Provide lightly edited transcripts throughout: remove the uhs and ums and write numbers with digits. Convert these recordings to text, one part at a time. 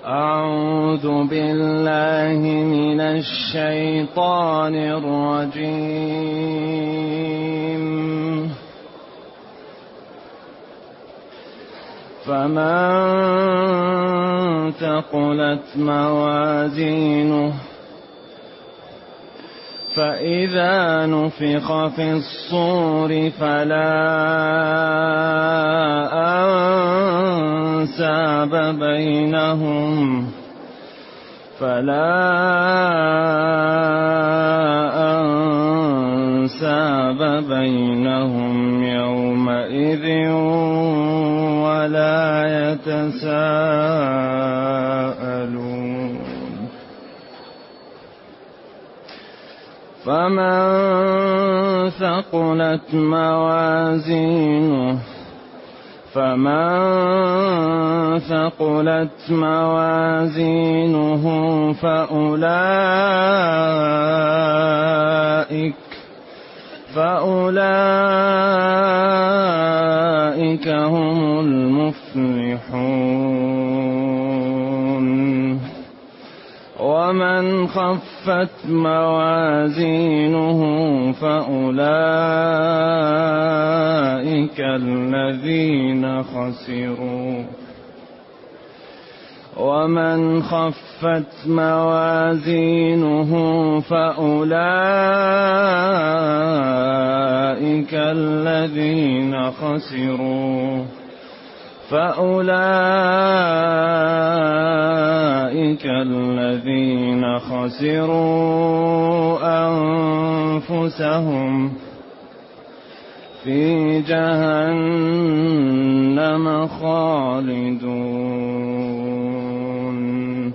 أعوذ بالله من الشيطان الرجيم. فمن ثقلت موازينه فإذا نفخ في الصور فلا أنساب بينهم يومئذ ولا يتساءلون. فمن ثقلت موازينه فأولئك هم المفلحون. ومن خفت موازينه فأولئك الذين خسروا أنفسهم في جهنم خالدون.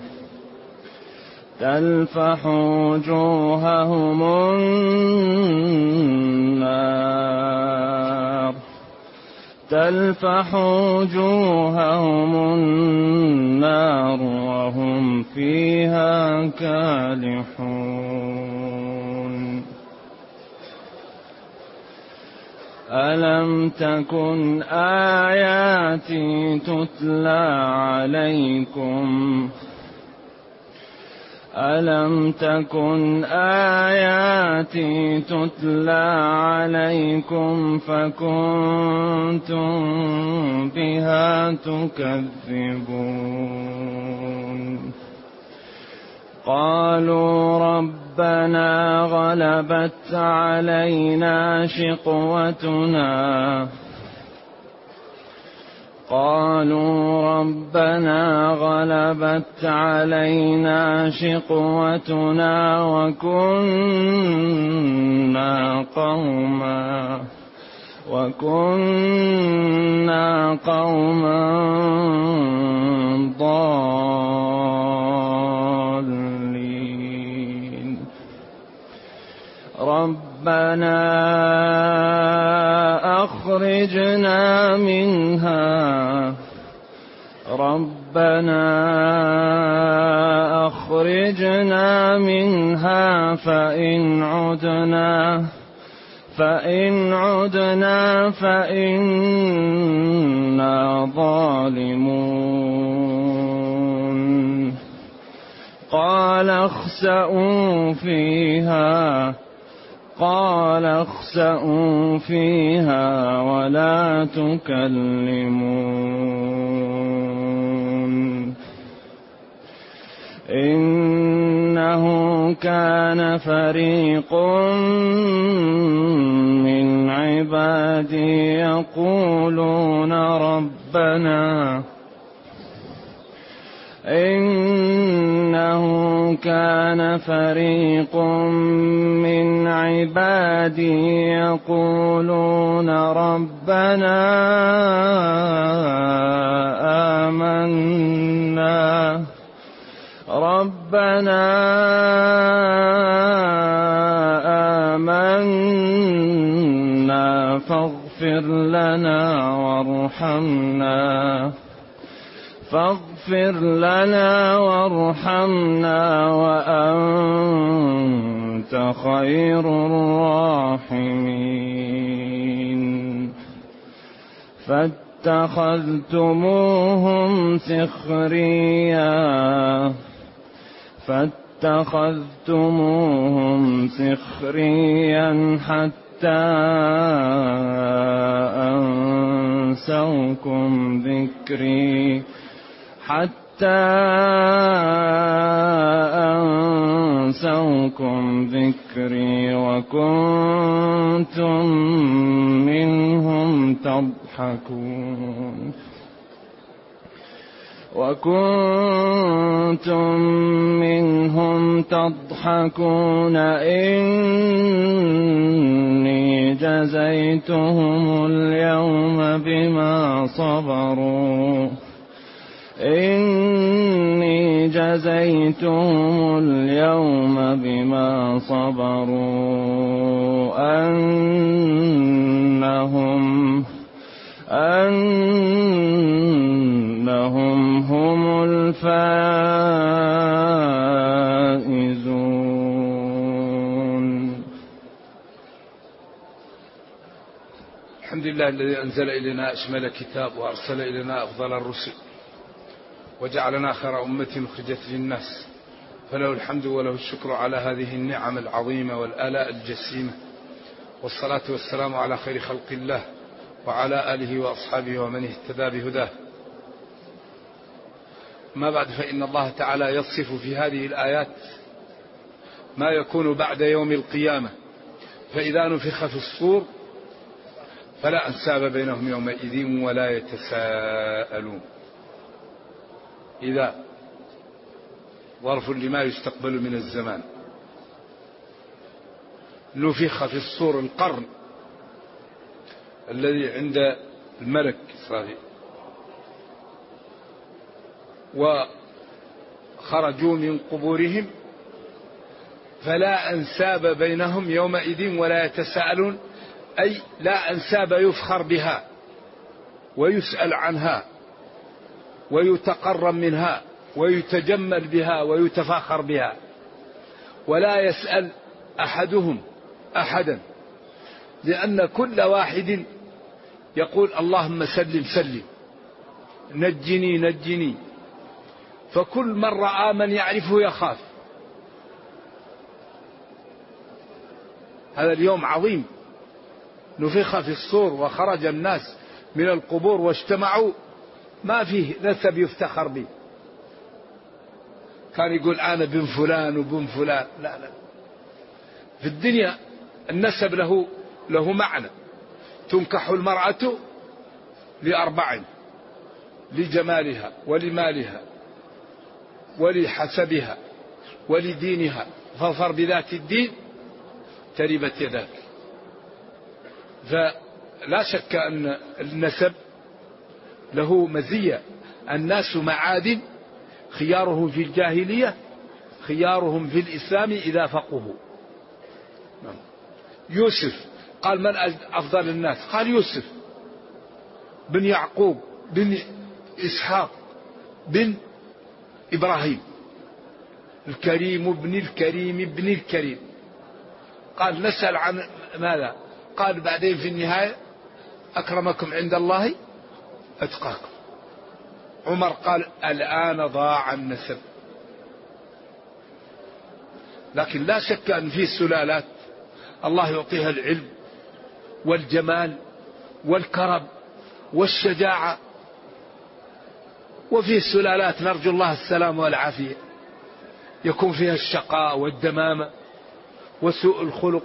تلفح وجوههم النار وهم فيها كالحون. ألم تكن آياتي تتلى عليكم فكنتم بها تكذبون. قالوا ربنا غلبت علينا شقوتنا وكنا قوما ضالين. ربنا أخرجنا منها فإن عدنا فإنا ظالمون. قال اخسئوا فيها ولا تكلمون. إنه كان فريق من عبادي يقولون ربنا آمنا فاغفر لنا وارحمنا وأنت خير الراحمين. فاتخذتموهم سخريا حتى أنسوكم ذكري وكنتم منهم تضحكون إني جزيتهم اليوم بما صبروا أنهم هم الفائزون. الحمد لله الذي أنزل إلينا أشمل كتاب وأرسل إلينا أفضل الرسل وجعلنا خير أمة أخرجت للناس، فله الحمد وله الشكر على هذه النعم العظيمة والآلاء الجسيمة، والصلاة والسلام على خير خلق الله وعلى آله وأصحابه ومن اهتدى بهداه. ما بعد، فإن الله تعالى يصف في هذه الآيات ما يكون بعد يوم القيامة، فإذا نفخ في الصور فلا أنساب بينهم يومئذ ولا يتساءلون. إذا ظرف لما يستقبل من الزمان. نفخ في الصور القرن الذي عند الملك إسرافيل، وخرجوا من قبورهم فلا أنساب بينهم يومئذ ولا يتساءلون، أي لا أنساب يفخر بها ويسأل عنها ويتقرب منها ويتجمل بها ويتفاخر بها، ولا يسأل أحدهم أحدا، لأن كل واحد يقول اللهم سلم سلم، نجني نجني، فكل من رأى من يعرفه يخاف. هذا اليوم عظيم، نفخ في الصور وخرج الناس من القبور واجتمعوا، ما فيه نسب يفتخر به. كان يقول أنا بن فلان وبن فلان، لا لا، في الدنيا النسب له معنى. تنكح المرأة لأربع: لجمالها ولمالها ولحسبها ولدينها، فاظفر بذات الدين تربت يداك. فلا شك أن النسب له مزية. الناس معادن، خيارهم في الجاهلية خيارهم في الإسلام إذا فقهوا. يوسف قال من أفضل الناس؟ قال يوسف بن يعقوب بن إسحاق بن إبراهيم، الكريم ابن الكريم ابن الكريم. قال نسأل عن ماذا؟ قال بعدين في النهاية أكرمكم عند الله أتقاكم. عمر قال الآن ضاع النسب. لكن لا شك أن في سلالات الله يعطيها العلم والجمال والكرم والشجاعة، وفي سلالات نرجو الله السلام والعافية يكون فيها الشقاء والدمامة وسوء الخلق،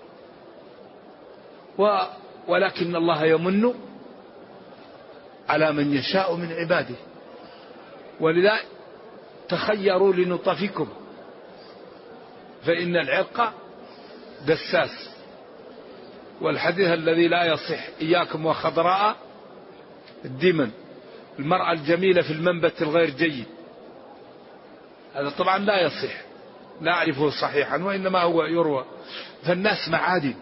ولكن الله يمن على من يشاء من عباده. ولذا تخيروا لنطفكم، فإن العرق دساس. والحديث الذي لا يصح إياكم وخضراء الدمن، المرأة الجميلة في المنبت الغير جيد، هذا طبعا لا يصح، لا أعرفه صحيحا وإنما هو يروى. فالناس معادن،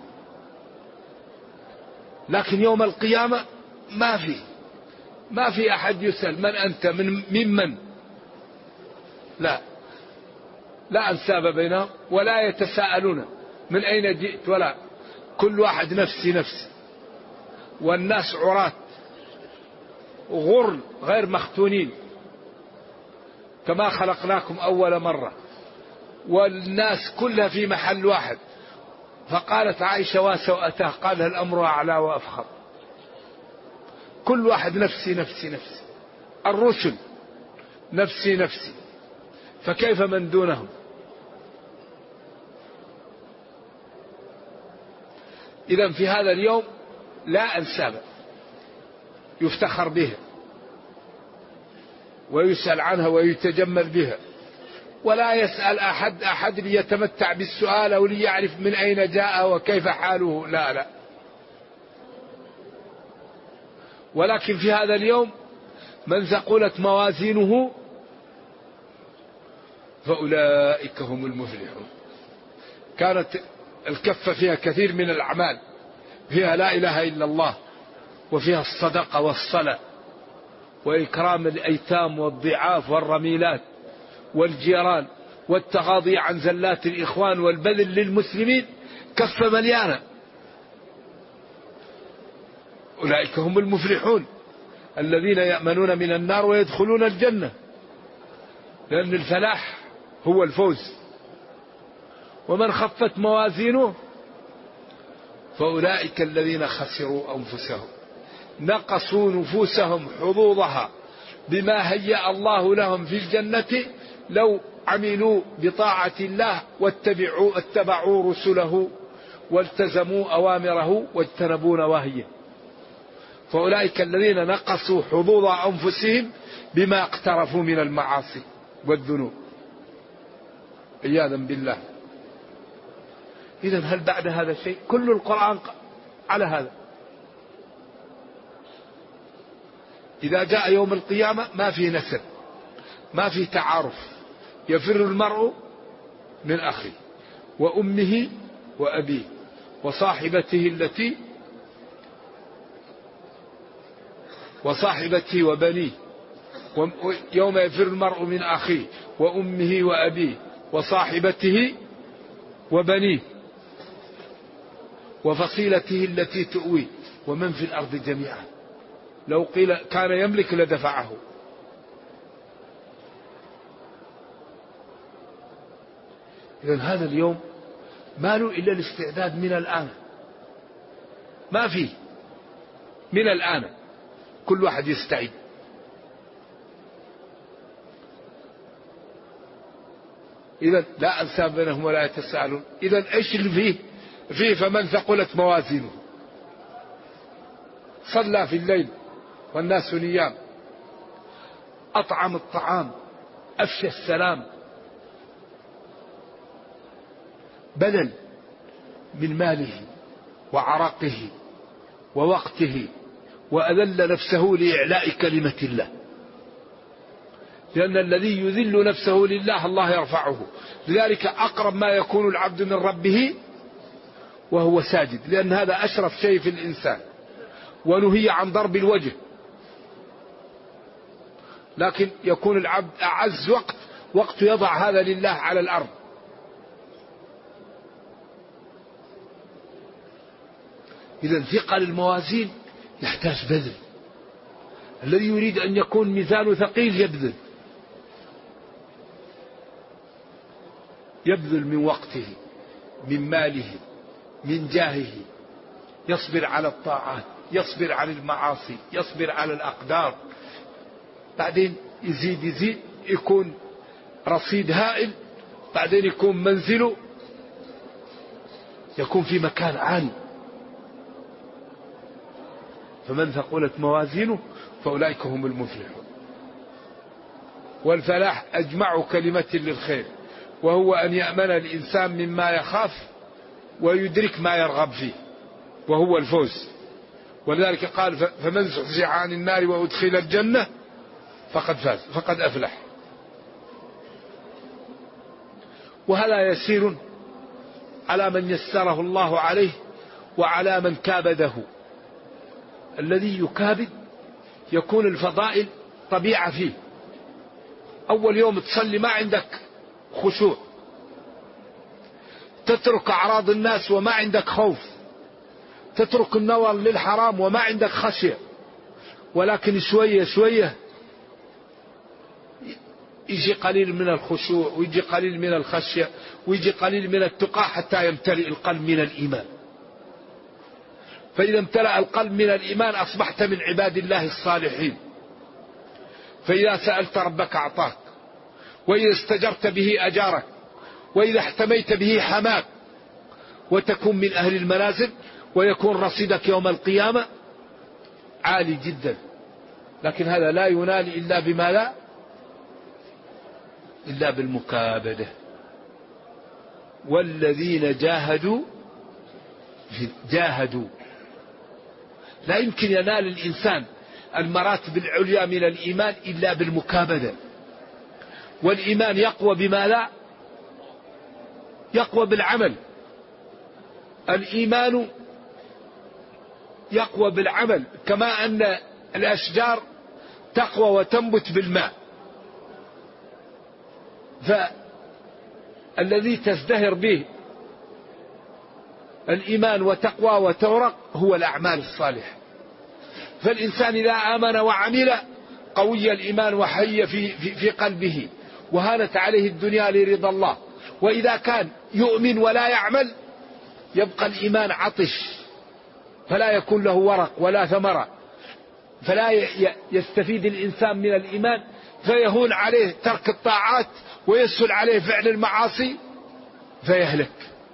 لكن يوم القيامة ما في أحد يسأل من أنت ممن، لا أنساب بينهم ولا يتساءلون من أين جئت، ولا، كل واحد نفسي نفسي. والناس عراة غر غير مختونين كما خلقناكم أول مرة، والناس كلها في محل واحد. فقالت عائشة وسوءته قال الأمر أعلى وأفخر، كل واحد نفسي نفسي نفسي، الرسل نفسي نفسي، فكيف من دونهم؟ إذن في هذا اليوم لا أنساب يفتخر بها ويسأل عنها ويتجمل بها، ولا يسأل أحد ليتمتع بالسؤال أو ليعرف من أين جاء وكيف حاله، لا لا. ولكن في هذا اليوم من ثقلت موازينه فأولئك هم المفلحون. كانت الكفة فيها كثير من الأعمال، فيها لا إله إلا الله، وفيها الصدقة والصلاة وإكرام الأيتام والضعاف والرميلات والجيران والتغاضي عن زلات الإخوان والبذل للمسلمين، كفة مليانة. أولئك هم المفلحون الذين يأمنون من النار ويدخلون الجنة، لأن الفلاح هو الفوز. ومن خفت موازينه فأولئك الذين خسروا أنفسهم، نقصوا نفوسهم حظوظها بما هيأ الله لهم في الجنة لو عملوا بطاعة الله واتبعوا رسله والتزموا أوامره واجتنبوا نواهيه. فأولئك الذين نقصوا حظوظ أنفسهم بما اقترفوا من المعاصي والذنوب عياذا بالله. إذن هل بعد هذا شيء؟ كل القرآن على هذا. إذا جاء يوم القيامة ما في نسب، ما في تعارف، يفر المرء من أخيه وأمه وأبيه وصاحبته وبنيه. يوم يفر المرء من أخيه وأمه وأبيه وصاحبته وبنيه وفصيلته التي تؤويه ومن في الأرض جميعا. لو قيل كان يملك لدفعه. إذن هذا اليوم ما له إلا الاستعداد من الآن، ما فيه من الآن، كل واحد يستعد. إذن لا أنساب بينهم ولا يتساءلون. إذن إيش اللي فيه فمن ثقلت موازينه صلى في الليل والناس نيام، أطعم الطعام، أفشى السلام، بذل من ماله وعرقه ووقته وأذل نفسه لإعلاء كلمة الله، لأن الذي يذل نفسه لله الله يرفعه. لذلك أقرب ما يكون العبد من ربه وهو ساجد، لأن هذا أشرف شيء في الإنسان، ونهي عن ضرب الوجه. لكن يكون العبد أعز وقت يضع هذا لله على الأرض. إذن ثقل الموازين يحتاج بذل. الذي يريد أن يكون ميزانه ثقيل يبذل من وقته، من ماله، من جاهه، يصبر على الطاعات، يصبر على المعاصي، يصبر على الأقدار. بعدين يزيد يكون رصيد هائل، بعدين يكون منزله يكون في مكان عالي. فمن ثقلت موازينه فأولئك هم المفلحون. والفلاح أجمع كلمة للخير، وهو أن يأمن الإنسان مما يخاف ويدرك ما يرغب فيه، وهو الفوز. ولذلك قال فمن زحزح عن النار وأدخل الجنة فقد فاز، فقد أفلح. وهذا يسير على من يسره الله عليه وعلى من كابده. الذي يكابد يكون الفضائل طبيعة فيه. أول يوم تصلي ما عندك خشوع، تترك أعراض الناس وما عندك خوف، تترك النظر للحرام وما عندك خشية، ولكن شوية شوية يجي قليل من الخشوع، ويجي قليل من الخشية، ويجي قليل من التقى، حتى يمتلئ القلب من الإيمان. فإذا امتلأ القلب من الإيمان أصبحت من عباد الله الصالحين. فإذا سألت ربك أعطاك، وإذا استجرت به أجارك، وإذا احتميت به حماك، وتكون من أهل المنازل، ويكون رصيدك يوم القيامة عالي جدا. لكن هذا لا ينال إلا بما لا إلا بالمكابدة. والذين جاهدوا. لا يمكن ينال الإنسان المراتب العليا من الإيمان إلا بالمكابدة. والإيمان يقوى بما لا يقوى بالعمل. الإيمان يقوى بالعمل، كما أن الأشجار تقوى وتنبت بالماء. فالذي تزدهر به الإيمان وتقوى وتورق هو الأعمال الصالحة. فالإنسان إذا آمن وعمل قوي الإيمان وحي في قلبه، وهانت عليه الدنيا لرضا الله. وإذا كان يؤمن ولا يعمل يبقى الإيمان عطش، فلا يكون له ورق ولا ثمرة، فلا يستفيد الإنسان من الإيمان، فيهون عليه ترك الطاعات ويسهل عليه فعل المعاصي فيهلك.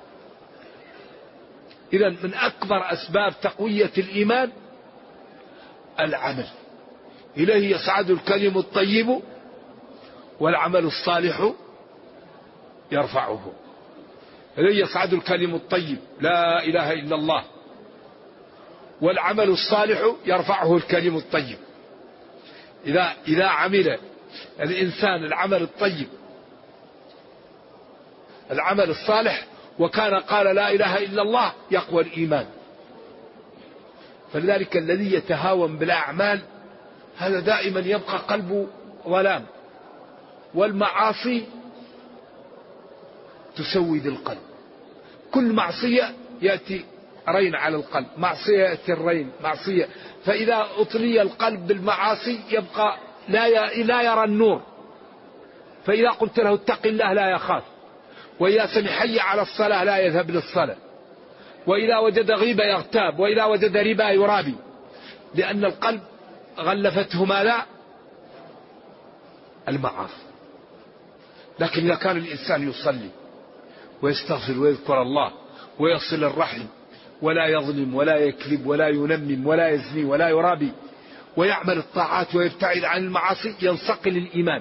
إذن من أكبر أسباب تقوية الإيمان العمل. إليه يصعد الكلم الطيب والعمل الصالح يرفعه. إليه يصعد الكلم الطيب لا إله إلا الله، والعمل الصالح يرفعه الكلم الطيب. إذا عمل الإنسان العمل الطيب العمل الصالح وكان قال لا إله إلا الله يقوى الإيمان. فلذلك الذي يتهاون بالأعمال هذا دائما يبقى قلبه ظلام، والمعاصي تسود القلب. كل معصية يأتي رين على القلب، معصية يأتي الرين، معصية. فإذا أطلي القلب بالمعاصي يبقى لا يرى النور. فإذا قلت له اتق الله لا يخاف، وإذا سمع حي على الصلاة لا يذهب للصلاة، وإذا وجد غيبة يغتاب، وإذا وجد ربا يرابي، لأن القلب غلفته ما لا المعاصي. لكن إذا كان الإنسان يصلي ويستغفر ويذكر الله ويصل الرحم ولا يظلم ولا يكذب ولا ينمم ولا يزني ولا يرابي ويعمل الطاعات ويبتعد عن المعاصي ينصقل الإيمان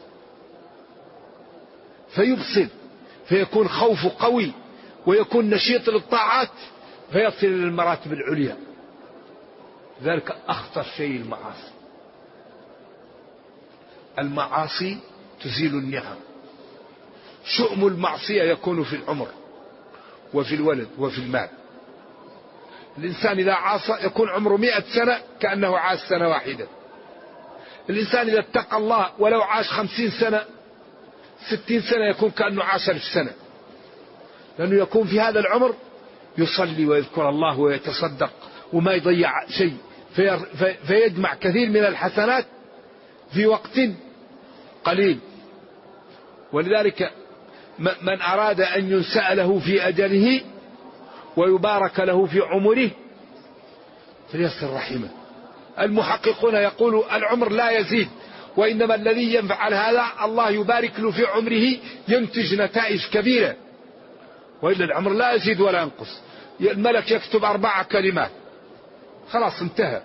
فيبصر، فيكون خوفه قوي ويكون نشيط للطاعات فيصل إلى المراتب العليا. ذلك أخطر شيء المعاصي تزيل النعم. شؤم المعصية يكون في العمر وفي الولد وفي المال. الإنسان إذا عاصى يكون عمره 100 سنة كأنه عاش سنة واحدة. الإنسان إذا اتقى الله ولو عاش 50 سنة 60 سنة يكون كأنه عاش 1000 سنة، لأنه يكون في هذا العمر يصلي ويذكر الله ويتصدق وما يضيع شيء، فيجمع كثير من الحسنات في وقت قليل. ولذلك من أراد أن ينسأ له في أجله ويبارك له في عمره فليصل رحمه. المحققون يقولوا العمر لا يزيد، وإنما الذي يفعل هذا الله يبارك له في عمره ينتج نتائج كبيرة، وإلا العمر لا يزيد ولا ينقص. الملك يكتب 4 كلمات خلاص انتهى.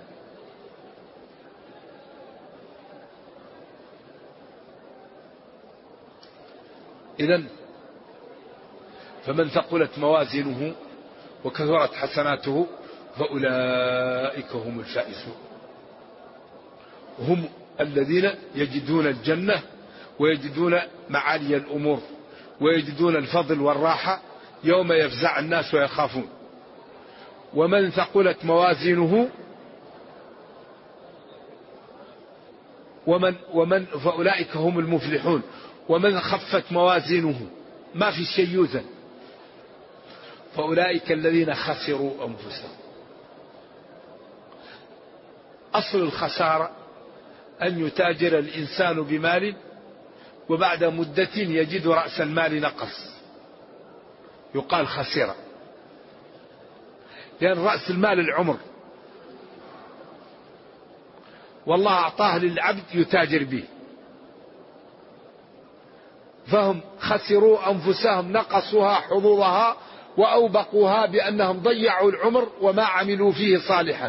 إذن فمن ثقلت موازينه وكثرت حسناته فأولئك هم الفائزون، هم الذين يجدون الجنة ويجدون معالي الأمور ويجدون الفضل والراحة يوم يفزع الناس ويخافون. ومن ثقلت موازينه ومن فأولئك هم المفلحون. ومن خفت موازينه ما في شيء يوزن فأولئك الذين خسروا أنفسهم. أصل الخسارة أن يتاجر الإنسان بمال وبعد مدة يجد رأس المال نقص، يقال خسر، لأن رأس المال العمر، والله أعطاه للعبد يتاجر به، فهم خسروا أنفسهم، نقصوها حظوظها وأوبقوها بأنهم ضيعوا العمر وما عملوا فيه صالحا.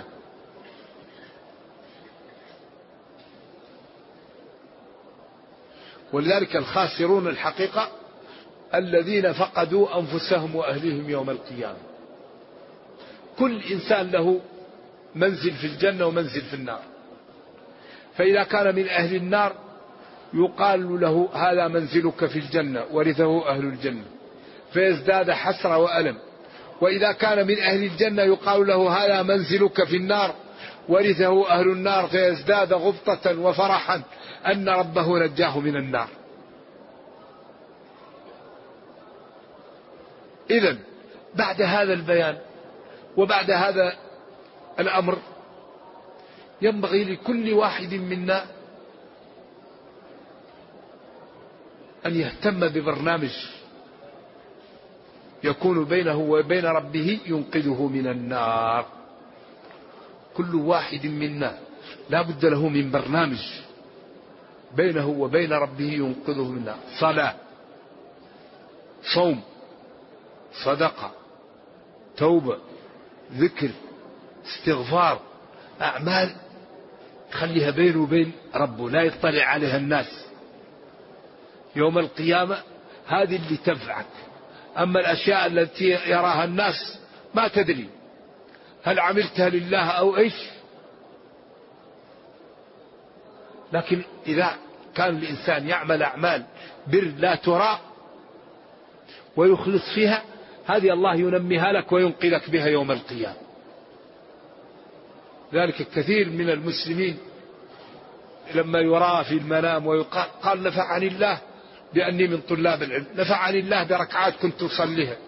ولذلك الخاسرون الحقيقة الذين فقدوا أنفسهم وأهلهم يوم القيامة. كل إنسان له منزل في الجنة ومنزل في النار، فإذا كان من أهل النار يقال له هذا منزلك في الجنة، ورثه أهل الجنة فيزداد حسرة وألم. وإذا كان من أهل الجنة يقال له هذا منزلك في النار، ورثه أهل النار فيزداد غبطة وفرحا أن ربه نجاه من النار. إذن بعد هذا البيان وبعد هذا الأمر ينبغي لكل واحد منا أن يهتم ببرنامج يكون بينه وبين ربه ينقذه من النار. كل واحد منا لا بد له من برنامج بينه وبين ربه ينقذه من النار. صلاة، صوم، صدقة، توبة، ذكر، استغفار، أعمال خليها بينه وبين ربه لا يطلع عليها الناس. يوم القيامة هذه اللي تنفعك. أما الأشياء التي يراها الناس ما تدري هل عملتها لله أو إيش. لكن إذا كان الإنسان يعمل أعمال بر لا ترى ويخلص فيها، هذه الله ينميها لك وينقذك بها يوم القيامة. ذلك كثير من المسلمين لما يرى في المنام ويقال قال نفعني الله بأني من طلاب العلم، نفعني الله بركعات كنت أصليها.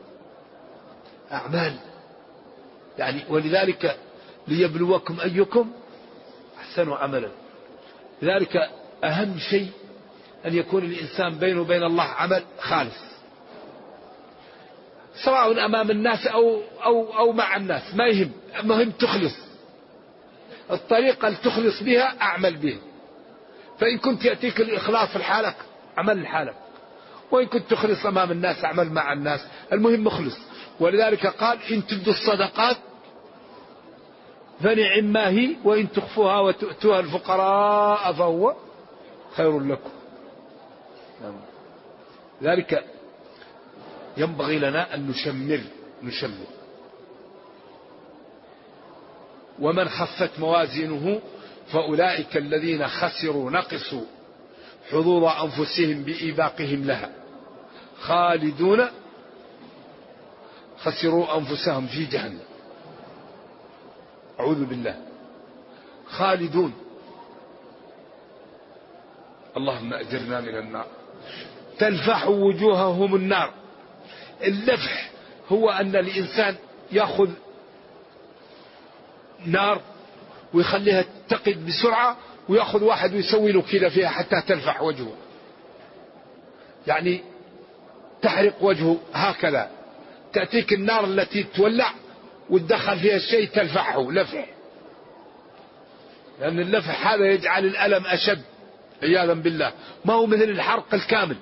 أعمال يعني، ولذلك ليبلوكم أيكم أحسن عملا. لذلك أهم شيء أن يكون الإنسان بينه وبين الله عمل خالص، سواء أمام الناس أو مع الناس، ما يهم، المهم تخلص. الطريقة اللي تخلص بها أعمل بها. فإن كنت يأتيك الإخلاص في حالك عمل لحالك، وإن كنت تخلص أمام الناس أعمل مع الناس، المهم مخلص. ولذلك قال إن تبدوا الصدقات فنعم ما هي وإن تخفوها وتؤتوها الفقراء فهو خير لكم. ذلك ينبغي لنا أن نشمر. ومن خفت موازينه فأولئك الذين خسروا نقصوا حظوظ أنفسهم بإيباقهم لها خالدون خسروا أنفسهم في جهنم. أعوذ بالله. خالدون، اللهم أجرنا من النار. تلفح وجوههم النار. اللفح هو أن الإنسان يأخذ نار ويخليها تقد بسرعة ويأخذ واحد ويسوي له كذا فيها حتى تلفح وجهه، يعني تحرق وجهه هكذا. تأتيك النار التي تولع وتدخل فيها الشيء تلفحه لفح، لأن اللفح هذا يجعل الألم أشد عياذا بالله، ما هو مثل الحرق الكامل.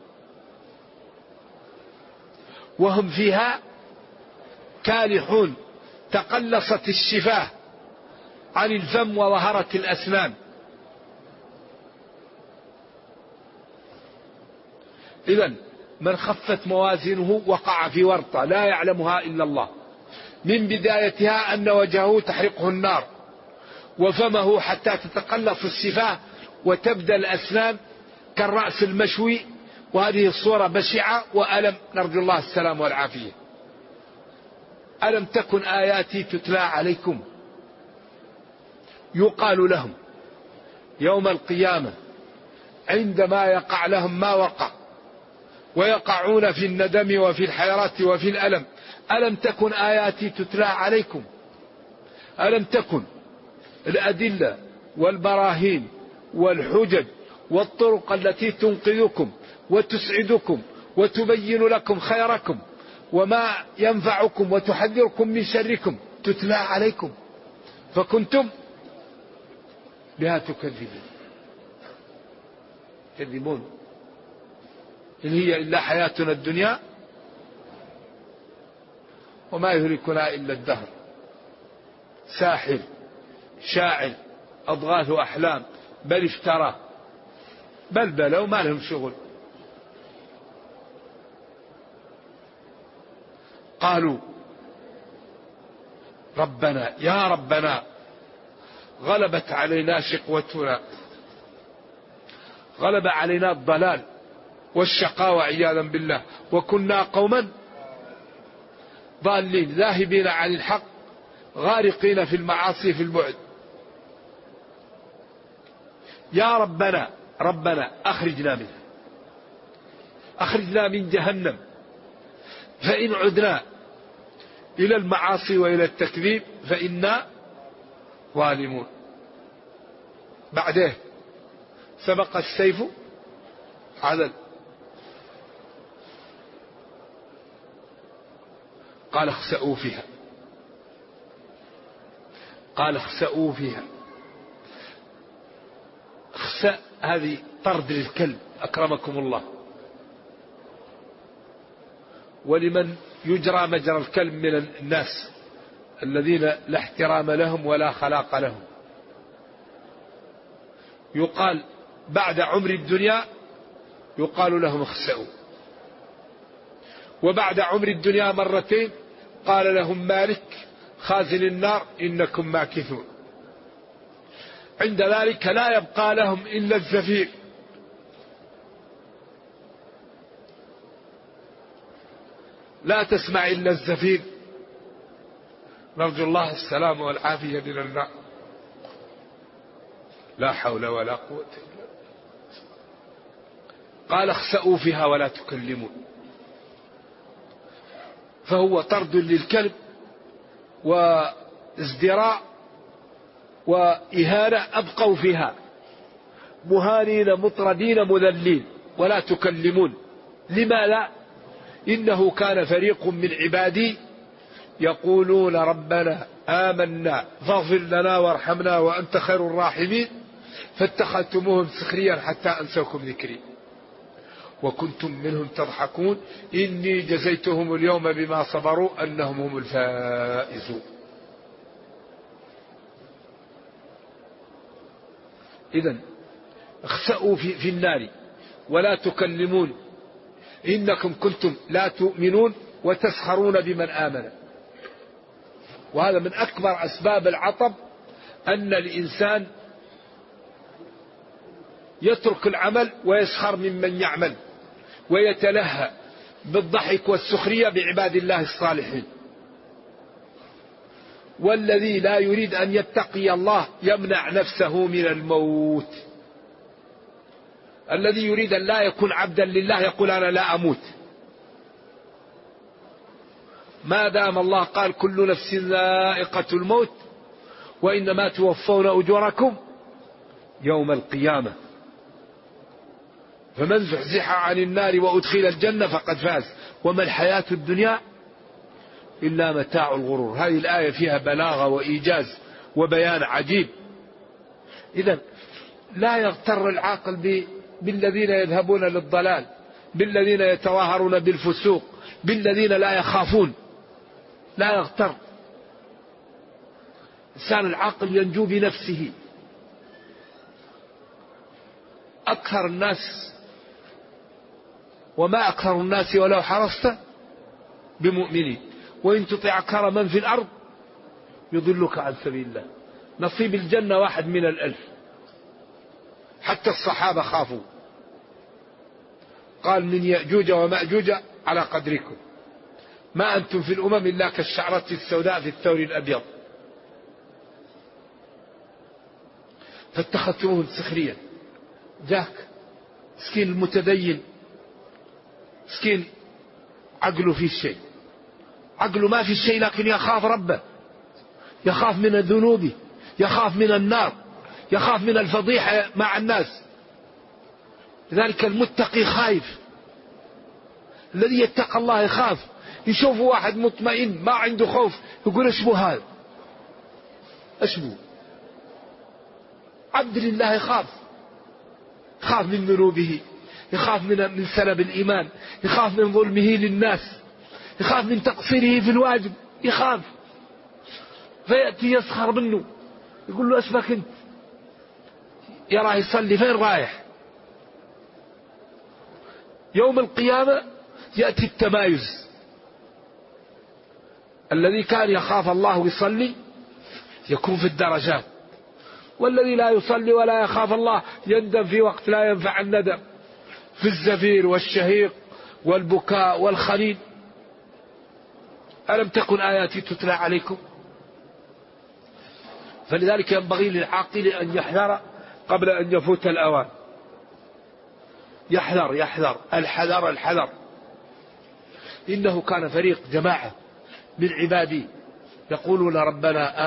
وهم فيها كالحون، تقلصت الشفاه عن الفم وظهرت الأسنان. إذن من خفت موازينه وقع في ورطة لا يعلمها إلا الله، من بدايتها أن وجهه تحرقه النار، وفمه حتى تتقلص الشفاه وتبدأ الأسنان كالرأس المشوي، وهذه الصورة بشعة وألم، نرجو الله السلام والعافية. ألم تكن آياتي تتلى عليكم. يقال لهم يوم القيامة عندما يقع لهم ما وقع ويقعون في الندم وفي الحيرة وفي الألم، ألم تكن آياتي تتلى عليكم. ألم تكن الأدلة والبراهين والحجج والطرق التي تنقذكم وتسعدكم وتبين لكم خيركم وما ينفعكم وتحذركم من شركم تتلى عليكم فكنتم بها تكذبون إن هي إلا حياتنا الدنيا وما يهلكنا إلا الدهر. ساحر شاعر أضغاث أحلام بل افترى بل بلوا ما لهم شغل. قالوا ربنا يا ربنا غلبت علينا شقوتنا، غلب علينا الضلال والشقاوة عياذا بالله، وكنا قوما ضالين ذاهبين عن الحق غارقين في المعاصي في البعد. يا ربنا ربنا أخرجنا منها، أخرجنا من جهنم، فإن عدنا إلى المعاصي وإلى التكذيب فإنا ظالمون. بعده سبق السيف عدل. قال اخسأوا فيها، قال اخسأوا فيها. اخسأ هذه طرد للكلب أكرمكم الله، ولمن يجرى مجرى الكلب من الناس الذين لا احترام لهم ولا خلاق لهم. يقال بعد عمر الدنيا يقال لهم اخسأوا، وبعد عمر الدنيا مرتين قال لهم مالك خازن النار إنكم ماكثون. عند ذلك لا يبقى لهم إلا الزفير. لا تسمع إلا الزفير. نرجو الله السلام والعافية من النار. لا حول ولا قوة إلا بالله. قال اخسأوا فيها ولا تكلمون، فهو طرد للكلب وازدراء وإهانة. أبقوا فيها مهانين مطردين مذلين ولا تكلمون. لما لا؟ إنه كان فريق من عبادي يقولون ربنا آمنا فاغفر لنا وارحمنا وأنت خير الراحمين فاتخذتموهم سخريا حتى أنسوكم ذكري وكنتم منهم تضحكون إني جزيتهم اليوم بما صبروا أنهم هم الفائزون. إذن اخسأوا في النار ولا تكلمون إنكم كنتم لا تؤمنون وتسخرون بمن آمن. وهذا من أكبر أسباب العطب، أن الإنسان يترك العمل ويسخر ممن يعمل ويتلهى بالضحك والسخرية بعباد الله الصالحين. والذي لا يريد أن يتقي الله يمنع نفسه من الموت. الذي يريد أن لا يكون عبدا لله يقول أنا لا أموت، ما دام الله قال كل نفس ذائقة الموت وإنما توفون أجوركم يوم القيامة. فمن زحزح عن النار وأدخل الجنة فقد فاز وما الحياة الدنيا إلا متاع الغرور. هذه الآية فيها بلاغة وإيجاز وبيان عجيب. إذن لا يغتر العاقل بالذين يذهبون للضلال، بالذين يتظاهرون بالفسوق، بالذين لا يخافون. لا يغتر. الإنسان العاقل ينجو بنفسه. أكثر الناس وما أكثر الناس ولو حرصت بمؤمنين وإن تطع أكثر من في الأرض يضلك عن سبيل الله. نصيب الجنة 1 من 1000. حتى الصحابة خافوا. قال من يأجوج ومأجوج على قدركم ما أنتم في الأمم إلا كالشعرة السوداء في الثور الأبيض. فاتخذتموهم سخريا. جاك مسكين المتدين، مسكين عقله في الشيء، عقله ما في الشيء، لكن يخاف ربه، يخاف من ذنوبه، يخاف من النار، يخاف من الفضيحة مع الناس. لذلك المتقي خايف، الذي يتقى الله يخاف. يشوف واحد مطمئن ما عنده خوف يقول اشبه هذا، اشبه. عبد لله يخاف من ذنوبه، يخاف من سلب الإيمان، يخاف من ظلمه للناس، يخاف من تقصيره في الواجب، يخاف. فيأتي يسخر منه، يقول له أشبك أنت، يراه يصلي فين رايح. يوم القيامة يأتي التمايز، الذي كان يخاف الله ويصلي يكون في الدرجات، والذي لا يصلي ولا يخاف الله يندم في وقت لا ينفع الندم، في الزفير والشهيق والبكاء والخليل. ألم تكن آياتي تتلى عليكم؟ فلذلك ينبغي للعاقل أن يحذر قبل أن يفوت الأوان. يحذر الحذر. إنه كان فريق جماعة من عبادي يقولون ربنا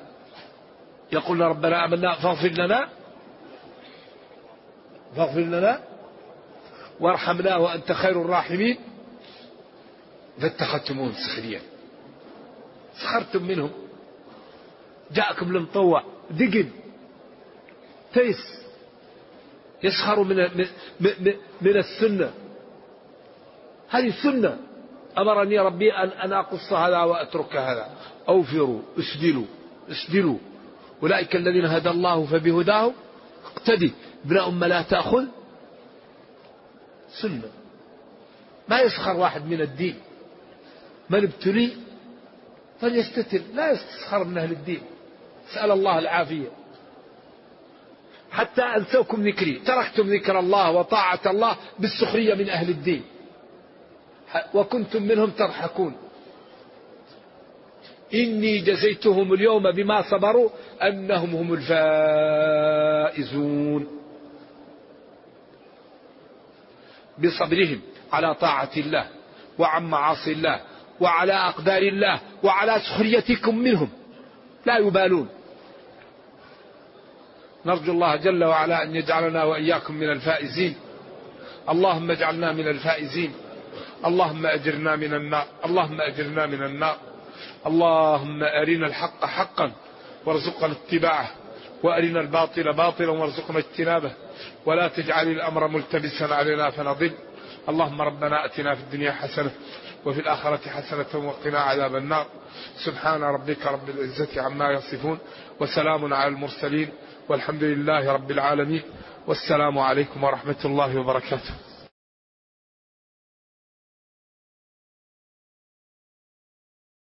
آمنا فاغفر لنا وارحمنا وأنت خير الراحمين فاتخذتموهم سخريا. سخرتم منهم، جاءكم المطوع دقن تيس، يسخر من السنة. هذه السنة أمرني ربي أن أقص هذا وأترك هذا. أوفروا اسدلوا أولئك الذين هدى الله فبهداه اقتدي. ابن أم لا تأخذ سنة. ما يسخر واحد من الدين، من ابتلي فليستتر، لا يستسخر من أهل الدين. اسأل الله العافية. حتى أنسوكم ذكري، تركتم ذكر الله وطاعة الله بالسخرية من أهل الدين، وكنتم منهم تضحكون. إني جزيتهم اليوم بما صبروا أنهم هم الفائزون، بصبرهم على طاعة الله وعن معاصي الله وعلى أقدار الله وعلى سخريتكم منهم، لا يبالون. نرجو الله جل وعلا أن يجعلنا وإياكم من الفائزين. اللهم اجعلنا من الفائزين. اللهم أجرنا من النار. اللهم أرنا الحق حقا وارزقنا اتباعه، وأرنا الباطل باطلا وارزقنا اجتنابه، ولا تجعل الأمر ملتبسا علينا فنضل. اللهم ربنا أتنا في الدنيا حسنة وفي الآخرة حسنة وقنا عذاب النار. سبحان ربك رب العزة عما يصفون، وسلام على المرسلين، والحمد لله رب العالمين، والسلام عليكم ورحمة الله وبركاته.